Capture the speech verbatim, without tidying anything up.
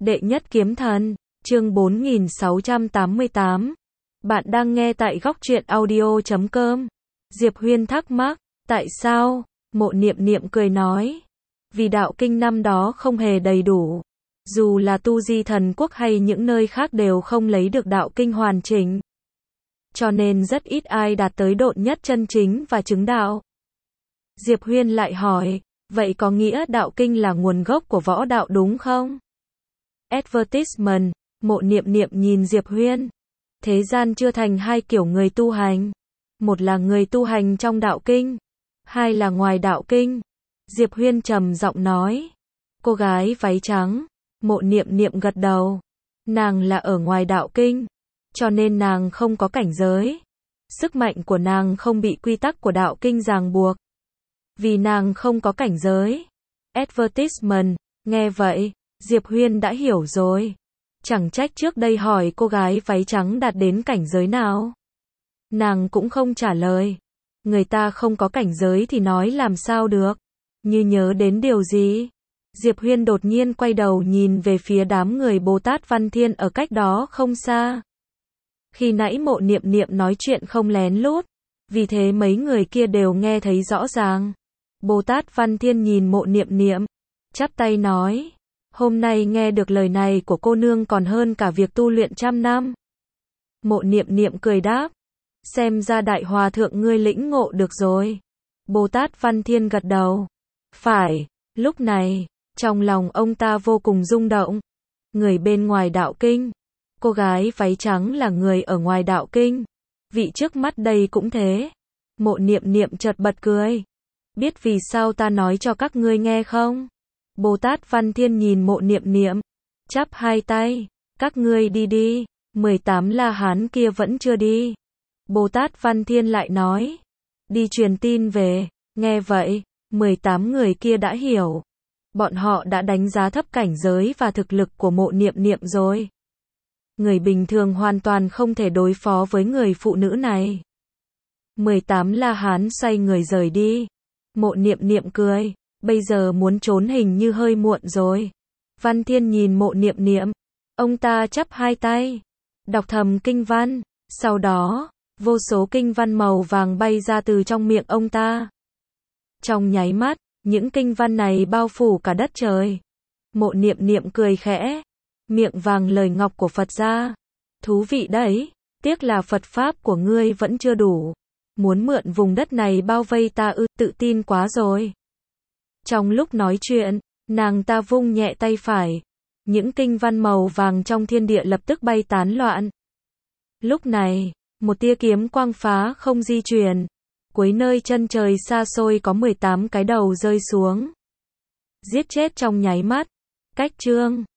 Đệ nhất kiếm thần, chương bốn nghìn sáu trăm tám mươi tám. Bạn đang nghe tại góc truyện audio chấm com. Diệp Huyên thắc mắc, tại sao? Mộ Niệm Niệm cười nói, vì đạo kinh năm đó không hề đầy đủ. Dù là tu di thần quốc hay những nơi khác đều không lấy được đạo kinh hoàn chỉnh. Cho nên rất ít ai đạt tới độn nhất chân chính và chứng đạo. Diệp Huyên lại hỏi, vậy có nghĩa đạo kinh là nguồn gốc của võ đạo đúng không? Advertisement, Mộ Niệm Niệm nhìn Diệp Huyên. Thế gian chưa thành hai kiểu người tu hành. Một là người tu hành trong đạo kinh, hai là ngoài đạo kinh. Diệp Huyên trầm giọng nói. Cô gái váy trắng, Mộ Niệm Niệm gật đầu. Nàng là ở ngoài đạo kinh, cho nên nàng không có cảnh giới. Sức mạnh của nàng không bị quy tắc của đạo kinh ràng buộc. Vì nàng không có cảnh giới. Advertisement, nghe vậy, Diệp Huyên đã hiểu rồi. Chẳng trách trước đây hỏi cô gái váy trắng đạt đến cảnh giới nào. Nàng cũng không trả lời. Người ta không có cảnh giới thì nói làm sao được. Như nhớ đến điều gì? Diệp Huyên đột nhiên quay đầu nhìn về phía đám người Bồ Tát Văn Thiên ở cách đó không xa. Khi nãy Mộ Niệm Niệm nói chuyện không lén lút, vì thế mấy người kia đều nghe thấy rõ ràng. Bồ Tát Văn Thiên nhìn Mộ Niệm Niệm, chắp tay nói, hôm nay nghe được lời này của cô nương còn hơn cả việc tu luyện trăm năm. Mộ Niệm Niệm cười đáp, xem ra đại hòa thượng ngươi lĩnh ngộ được rồi. Bồ Tát Văn Thiên gật đầu, phải. Lúc này, trong lòng ông ta vô cùng rung động. Người bên ngoài đạo kinh, cô gái váy trắng là người ở ngoài đạo kinh. Vị trước mắt đây cũng thế. Mộ Niệm Niệm chợt bật cười. Biết vì sao ta nói cho các ngươi nghe không? Bồ Tát Văn Thiên nhìn Mộ Niệm Niệm, chắp hai tay, các ngươi đi đi, mười tám la hán kia vẫn chưa đi. Bồ Tát Văn Thiên lại nói, đi truyền tin về. Nghe vậy, mười tám người kia đã hiểu. Bọn họ đã đánh giá thấp cảnh giới và thực lực của Mộ Niệm Niệm rồi. Người bình thường hoàn toàn không thể đối phó với người phụ nữ này. mười tám la hán xoay người rời đi. Mộ Niệm Niệm cười, bây giờ muốn trốn hình như hơi muộn rồi. Văn Thiên nhìn Mộ Niệm Niệm, ông ta chắp hai tay, đọc thầm kinh văn, sau đó, vô số kinh văn màu vàng bay ra từ trong miệng ông ta. Trong nháy mắt, những kinh văn này bao phủ cả đất trời. Mộ Niệm Niệm cười khẽ, miệng vàng lời ngọc của Phật ra. Thú vị đấy, tiếc là Phật Pháp của ngươi vẫn chưa đủ. Muốn mượn vùng đất này bao vây ta ư, tự tin quá rồi. Trong lúc nói chuyện, nàng ta vung nhẹ tay phải. Những kinh văn màu vàng trong thiên địa lập tức bay tán loạn. Lúc này, một tia kiếm quang phá không di chuyển. Cuối nơi chân trời xa xôi có mười tám cái đầu rơi xuống. Giết chết trong nháy mắt. Cách chương